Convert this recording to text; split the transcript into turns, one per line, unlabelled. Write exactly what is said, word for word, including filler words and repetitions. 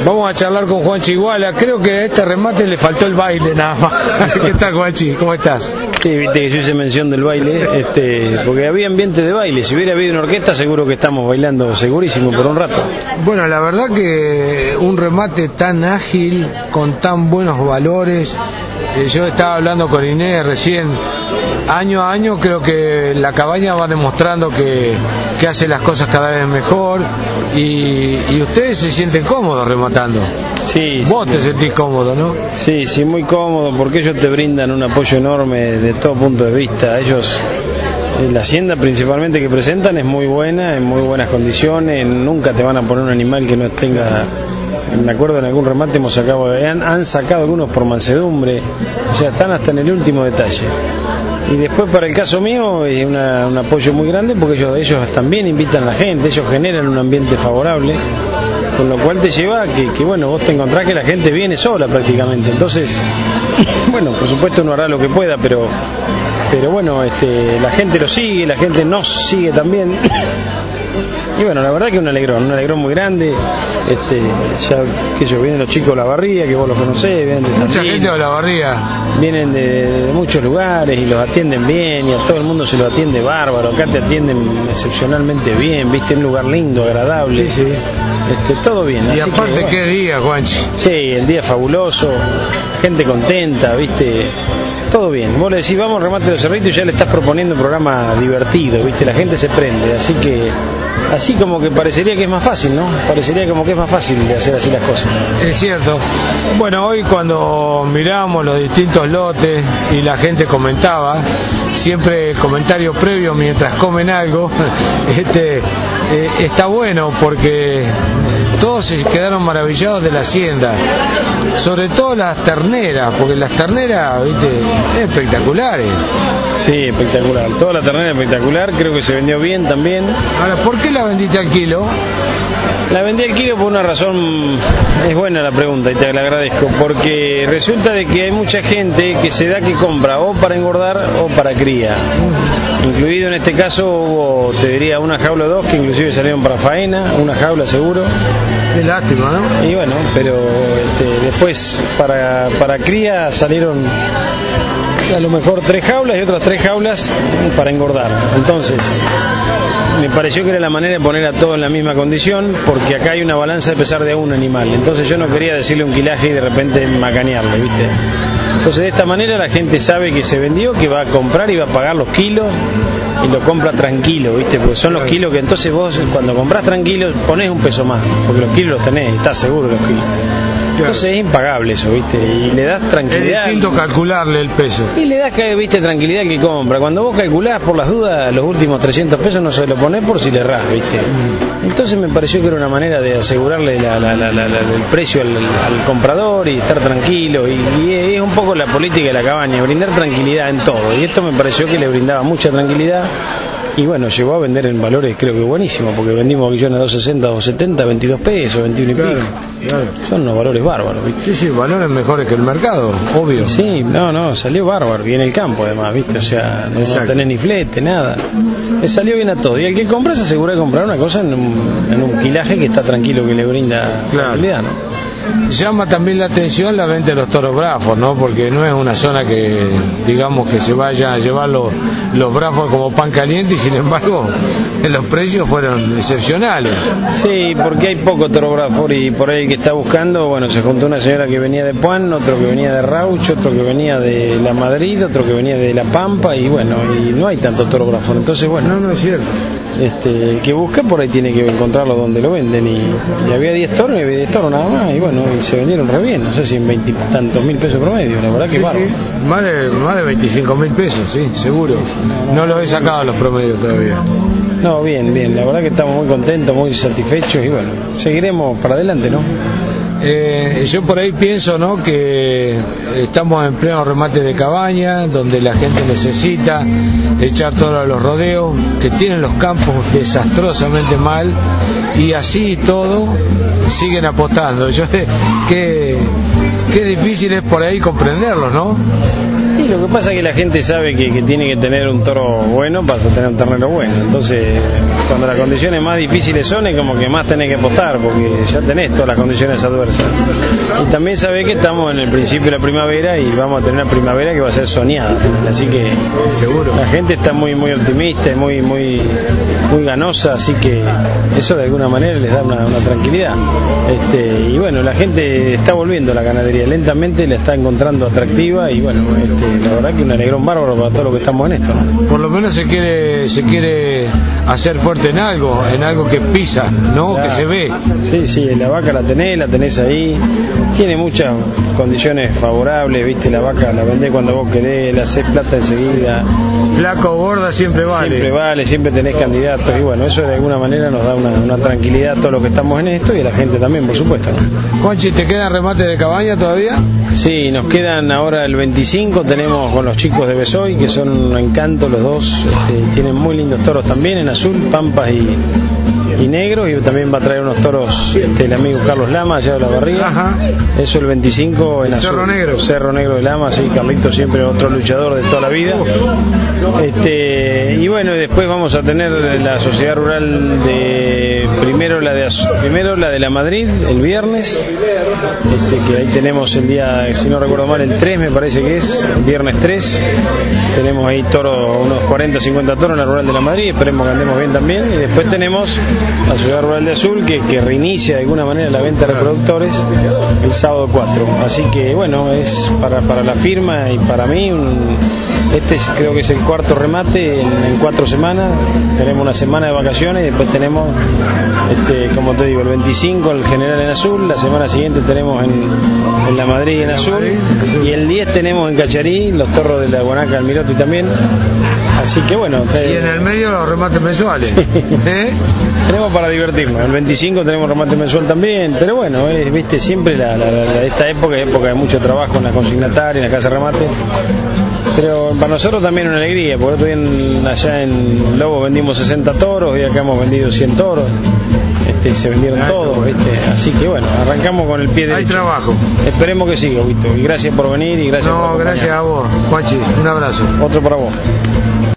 Vamos a charlar con Juanchi Iguala. Creo que a este remate le faltó el baile nada más. ¿Qué tal, Juanchi? ¿Cómo estás?
Sí, viste que yo hice mención del baile, este, porque había ambiente de baile. Si hubiera habido una orquesta, seguro que estamos bailando segurísimo por un rato.
Bueno, la verdad que un remate tan ágil, con tan buenos valores. Eh, yo estaba hablando con Inés recién. Año a año creo que la cabaña va demostrando que, que hace las cosas cada vez mejor y, y ustedes se sienten cómodos rematando.
Sí,
Vos
sí.
te sentís cómodo, ¿no?
Sí, sí, muy cómodo, porque ellos te brindan un apoyo enorme de todo punto de vista. Ellos, eh, la hacienda principalmente que presentan es muy buena, en muy buenas condiciones, nunca te van a poner un animal que no tenga... Me acuerdo en algún remate hemos sacado, han, han sacado algunos por mansedumbre, o sea, están hasta en el último detalle. Y después para el caso mío es una, un apoyo muy grande porque ellos, ellos también invitan a la gente, ellos generan un ambiente favorable, con lo cual te lleva a que, que bueno, vos te encontrás que la gente viene sola prácticamente. Entonces, bueno, por supuesto uno hará lo que pueda, pero pero bueno, este, la gente lo sigue, la gente nos sigue también. Y bueno, la verdad que un alegrón, un alegrón muy grande. Este, ya que ellos vienen los chicos de La Barría, que vos los conocés, vienen de
Mucha
Tandil,
gente de La Barría.
vienen de, de muchos lugares y los atienden bien, y a todo el mundo se lo atiende bárbaro. Acá te atienden excepcionalmente bien, viste, un lugar lindo, agradable.
Sí, sí.
Este, todo bien.
Y
así
aparte,
que, bueno,
qué día, Juanchi.
sí, el día fabuloso, gente contenta, viste, todo bien. Vos le decís, vamos, remate los cerritos, y ya le estás proponiendo un programa divertido, viste, la gente se prende, así que, así como que parecería que es más fácil, ¿no? Parecería como que es más fácil de hacer así las cosas.
Es cierto. Bueno, hoy cuando miramos los distintos lotes y la gente comentaba, siempre comentario previo mientras comen algo, este, eh, está bueno porque todos se quedaron maravillados de la hacienda, sobre todo las terneras, porque las terneras, viste, espectaculares.
Sí, espectacular, toda la ternera espectacular, creo que se vendió bien también.
Ahora, ¿por qué la vendiste al kilo?
La vendí al kilo por una razón, es buena la pregunta y te la agradezco, porque resulta de que hay mucha gente que se da que compra o para engordar o para cría. Incluido en este caso hubo, te diría, una jaula o dos que inclusive salieron para faena, una jaula seguro.
Es lástima, ¿no?
Y bueno, pero este, después para, para cría salieron a lo mejor tres jaulas y otras tres jaulas para engordar. Entonces, me pareció que era la manera de poner a todos en la misma condición, porque acá hay una balanza de pesar de un animal. Entonces yo no quería decirle un kilaje y de repente macanearlo, ¿viste? Entonces de esta manera la gente sabe que se vendió, que va a comprar y va a pagar los kilos y lo compra tranquilo, ¿viste? Porque son los kilos que entonces vos cuando compras tranquilo ponés un peso más, porque los kilos los tenés, estás seguro de los kilos. Entonces es impagable eso, ¿viste? Y le das tranquilidad.
Es distinto calcularle el peso.
Y le das, ¿viste? Tranquilidad al que compra. Cuando vos calculás por las dudas, los últimos trescientos pesos no se lo ponés por si le errás, ¿viste? Entonces me pareció que era una manera de asegurarle la, la, la, la, la, el precio al, al comprador y estar tranquilo. Y, y es un poco la política de la cabaña, brindar tranquilidad en todo. Y esto me pareció que le brindaba mucha tranquilidad. Y bueno, llegó a vender en valores creo que buenísimos, porque vendimos guillones a dos sesenta, dos setenta, veintidós pesos, veintiuno y
Claro,
pico.
claro.
Son unos valores bárbaros, ¿viste?
Sí, sí, valores mejores que el mercado, obvio.
Sí, no, no, salió bárbaro, y en el campo además, ¿viste? O sea, no, no tenés ni flete, nada. Le salió bien a todo. Y el que compra se asegura de comprar una cosa en un, en un quilaje que está tranquilo, que le brinda
Claro.
tranquilidad, ¿no?
Llama también la atención la venta de los toros brafos, ¿no? Porque no es una zona que, digamos, que se vayan a llevar los, los brafos como pan caliente, y sin embargo los precios fueron excepcionales.
Sí, porque hay poco toro brafo, y por ahí el que está buscando, bueno, se juntó una señora que venía de Puan, otro que venía de Raucho, otro que venía de La Madrid, otro que venía de La Pampa, y bueno, y no hay tanto toro brafo. Entonces, bueno,
No, no es cierto.
este, el que busca por ahí tiene que encontrarlo donde lo venden, y, y había diez toros, y había diez toros nada más, y bueno, y se vendieron re bien, no sé si en veintitantos mil pesos promedio, la verdad que
Sí,
bárbaro.
sí, más de, más de veinticinco mil pesos, sí, seguro. No los he sacado los promedios todavía.
No, bien, bien, la verdad que estamos muy contentos, muy satisfechos, y bueno, seguiremos para adelante, ¿no?
Eh, yo por ahí pienso, ¿no?, que estamos en pleno remate de cabaña, donde la gente necesita echar todo a los rodeos, que tienen los campos desastrosamente mal, y así todo siguen apostando. Yo, qué, qué difícil es por ahí comprenderlos, ¿no?
Y lo que pasa es que la gente sabe que, que tiene que tener un toro bueno para tener un ternero bueno. Entonces, cuando las condiciones más difíciles son, es como que más tenés que apostar, porque ya tenés todas las condiciones adversas. Y también sabés que estamos en el principio de la primavera y vamos a tener una primavera que va a ser soñada. Así que
seguro
la gente está muy muy optimista y muy muy muy ganosa, así que eso de alguna manera les da una, una tranquilidad. Este, y bueno, la gente está volviendo a la ganadería lentamente, la está encontrando atractiva y bueno, este, la verdad que un alegrón bárbaro para todo lo que estamos en esto, ¿no?
Por lo menos se quiere se quiere hacer fuerte en algo, en algo que pisa, ¿no? Claro. Que se ve.
Sí, sí, la vaca la tenés, la tenés ahí, tiene muchas condiciones favorables, viste, la vaca la vendés cuando vos querés, la hacés plata enseguida.
Flaco o gorda siempre vale.
Siempre vale, siempre tenés candidatos y bueno, eso de alguna manera nos da una, una tranquilidad a todos los que estamos en esto y a la gente también, por supuesto, ¿no?
Juanchi, ¿te quedan remates de cabaña todavía?
Sí, nos quedan ahora el veinticinco, tenemos con los chicos de Besoy, que son un encanto los dos, este, tienen muy lindos toros también, en azul, pampas y, y negros, y también va a traer unos toros este, el amigo Carlos Lama, allá de la Barriga.
Ajá.
Eso el veinticinco en azul.
Cerro Negro.
Cerro Negro de Lama, sí, Carlito siempre otro luchador de toda la vida. Este, y bueno, después vamos a tener la sociedad rural de primero la de primero la de la Madrid el viernes, este, que ahí tenemos el día, si no recuerdo mal, el tres me parece que es, el viernes tres, tenemos ahí toro, unos cuarenta, cincuenta toros en la rural de la Madrid, esperemos que andemos bien también, y después tenemos la sociedad rural de Azul que, que reinicia de alguna manera la venta de reproductores el sábado cuatro, así que bueno, es para, para la firma y para mí un, este es, creo que es el cuarto remate en, en cuatro semanas, tenemos una semana de vacaciones y después tenemos este, como te digo, el veinticinco el general en azul, la semana siguiente tenemos en, en la Madrid en azul y el diez tenemos en Cacharí los toros de la Guanaca Almiroti también, así que bueno te...
y en el medio los remates mensuales.
Sí.
¿Eh?
Tenemos para divertirnos, el veinticinco tenemos remate mensual también, pero bueno, es, viste, siempre la, la, la, esta época es época de mucho trabajo en la consignataria, en la casa de remate, pero para nosotros también una alegría, porque otro día en, allá en Lobo vendimos sesenta toros y acá hemos vendido cien toros, este, se vendieron ah, todos, ¿viste? Así que bueno, arrancamos con el pie derecho.
Hay trabajo.
Esperemos que siga, Víctor, y gracias por venir y gracias
no,
por
gracias a vos, Juanchi, un abrazo.
Otro para vos.